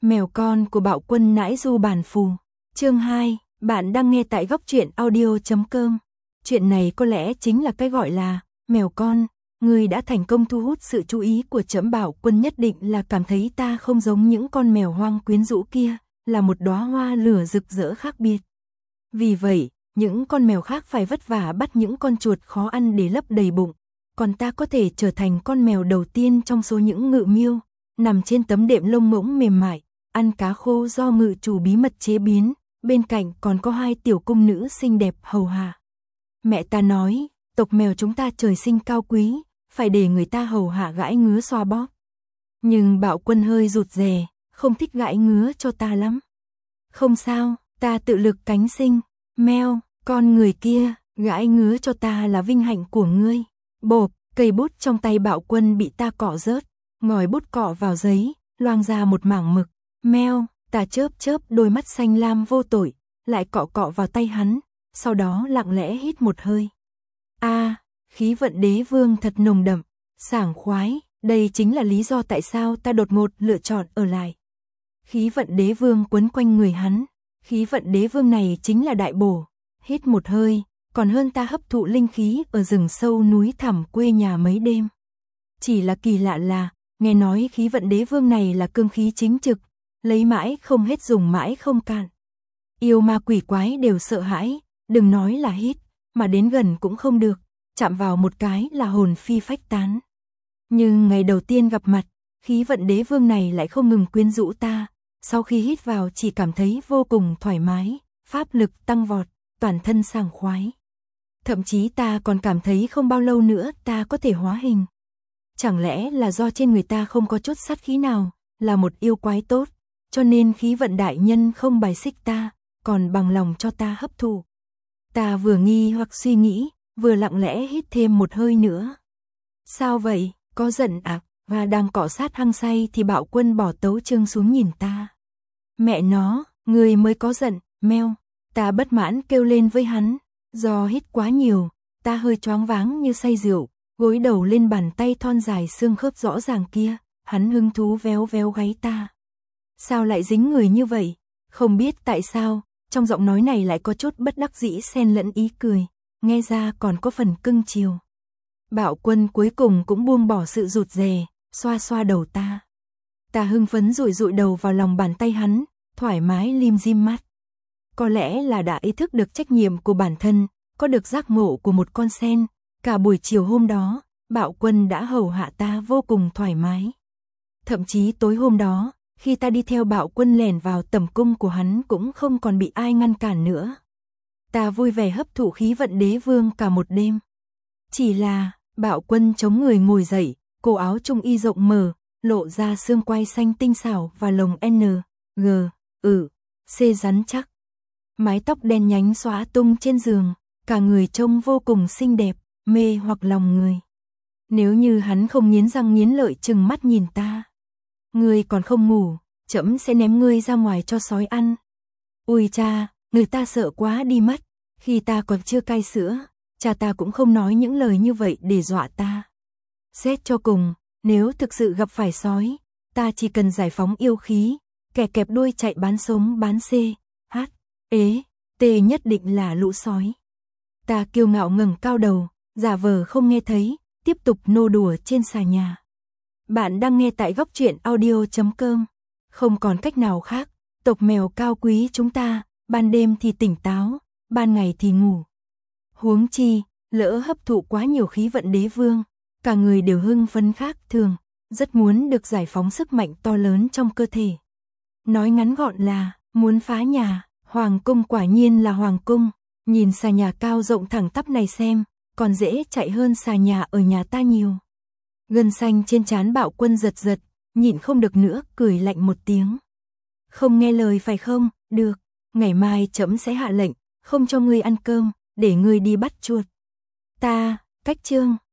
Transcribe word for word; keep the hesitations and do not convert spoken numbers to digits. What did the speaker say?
Mèo con của Bạo Quân nãi du bản phù. Chương hai, bạn đang nghe tại góc truyện audio chấm com. Chuyện này có lẽ chính là cái gọi là mèo con. Người đã thành công thu hút sự chú ý của trẫm. Bạo Quân nhất định là cảm thấy ta không giống những con mèo hoang quyến rũ kia, là một đóa hoa lửa rực rỡ khác biệt. Vì vậy, những con mèo khác phải vất vả bắt những con chuột khó ăn để lấp đầy bụng, còn ta có thể trở thành con mèo đầu tiên trong số những ngự miêu, nằm trên tấm đệm lông ngỗng mềm mại, ăn cá khô do ngự chủ bí mật chế biến, bên cạnh còn có hai tiểu cung nữ xinh đẹp hầu hạ. Mẹ ta nói, tộc mèo chúng ta trời sinh cao quý, phải để người ta hầu hạ gãi ngứa xoa bóp. Nhưng Bạo Quân hơi rụt rè, không thích gãi ngứa cho ta lắm. Không sao, ta tự lực cánh sinh. Meo, con người kia, gãi ngứa cho ta là vinh hạnh của ngươi. Bộp, cây bút trong tay Bạo Quân bị ta cọ rớt, ngòi bút cọ vào giấy, loang ra một mảng mực. Meo, ta chớp chớp đôi mắt xanh lam vô tội, lại cọ cọ vào tay hắn, sau đó lặng lẽ hít một hơi. A, à, khí vận đế vương thật nồng đậm, sảng khoái, đây chính là lý do tại sao ta đột ngột lựa chọn ở lại. Khí vận đế vương quấn quanh người hắn, khí vận đế vương này chính là đại bổ, hít một hơi, còn hơn ta hấp thụ linh khí ở rừng sâu núi thẳm quê nhà mấy đêm. Chỉ là kỳ lạ là, nghe nói khí vận đế vương này là cương khí chính trực, lấy mãi không hết dùng mãi không cạn. Yêu ma quỷ quái đều sợ hãi, đừng nói là hít, mà đến gần cũng không được, chạm vào một cái là hồn phi phách tán. Nhưng ngày đầu tiên gặp mặt, khí vận đế vương này lại không ngừng quyến rũ ta, sau khi hít vào chỉ cảm thấy vô cùng thoải mái, pháp lực tăng vọt, toàn thân sảng khoái. Thậm chí ta còn cảm thấy không bao lâu nữa ta có thể hóa hình. Chẳng lẽ là do trên người ta không có chút sát khí nào, là một yêu quái tốt, cho nên khí vận đại nhân không bài xích ta, còn bằng lòng cho ta hấp thụ. Ta vừa nghi hoặc suy nghĩ, vừa lặng lẽ hít thêm một hơi nữa. Sao vậy, có giận à? Và đang cọ sát hăng say thì Bạo Quân bỏ tấu chương xuống nhìn ta. Mẹ nó, người mới có giận, meo. Ta bất mãn kêu lên với hắn, do hít quá nhiều, ta hơi choáng váng như say rượu, gối đầu lên bàn tay thon dài xương khớp rõ ràng kia, hắn hứng thú véo véo gáy ta. Sao lại dính người như vậy? Không biết tại sao, trong giọng nói này lại có chút bất đắc dĩ xen lẫn ý cười, nghe ra còn có phần cưng chiều. Bạo Quân cuối cùng cũng buông bỏ sự rụt rè, xoa xoa đầu ta. Ta hưng phấn rụi rụi đầu vào lòng bàn tay hắn, thoải mái lim dim mắt. Có lẽ là đã ý thức được trách nhiệm của bản thân, có được giác ngộ của một con sen, cả buổi chiều hôm đó, Bạo Quân đã hầu hạ ta vô cùng thoải mái. Thậm chí tối hôm đó, khi ta đi theo Bạo Quân lẻn vào tầm cung của hắn cũng không còn bị ai ngăn cản nữa. Ta vui vẻ hấp thụ khí vận đế vương cả một đêm. Chỉ là, Bạo Quân chống người ngồi dậy, cổ áo trung y rộng mở, lộ ra xương quai xanh tinh xảo và lồng N, G, ừ, C rắn chắc. Mái tóc đen nhánh xõa tung trên giường, cả người trông vô cùng xinh đẹp, mê hoặc lòng người. Nếu như hắn không nghiến răng nghiến lợi trừng mắt nhìn ta. Ngươi còn không ngủ, trẫm sẽ ném ngươi ra ngoài cho sói ăn. Ui cha, người ta sợ quá đi mất, khi ta còn chưa cai sữa, cha ta cũng không nói những lời như vậy để dọa ta. Xét cho cùng, nếu thực sự gặp phải sói, ta chỉ cần giải phóng yêu khí, kẻ kẹp đuôi chạy bán sống bán C, H, ế, T nhất định là lũ sói. Ta kiêu ngạo ngẩng cao đầu, giả vờ không nghe thấy, tiếp tục nô đùa trên xà nhà. Bạn đang nghe tại góc truyện audio chấm com. Không còn cách nào khác, tộc mèo cao quý chúng ta, ban đêm thì tỉnh táo, ban ngày thì ngủ. Huống chi, lỡ hấp thụ quá nhiều khí vận đế vương, cả người đều hưng phấn khác thường, rất muốn được giải phóng sức mạnh to lớn trong cơ thể. Nói ngắn gọn là, muốn phá nhà, hoàng cung quả nhiên là hoàng cung, nhìn xà nhà cao rộng thẳng tắp này xem, còn dễ chạy hơn xà nhà ở nhà ta nhiều. Gân xanh trên trán Bạo Quân giật giật, nhịn không được nữa, cười lạnh một tiếng. Không nghe lời phải không? Được, ngày mai trẫm sẽ hạ lệnh, không cho ngươi ăn cơm, để ngươi đi bắt chuột. Ta, cách chương.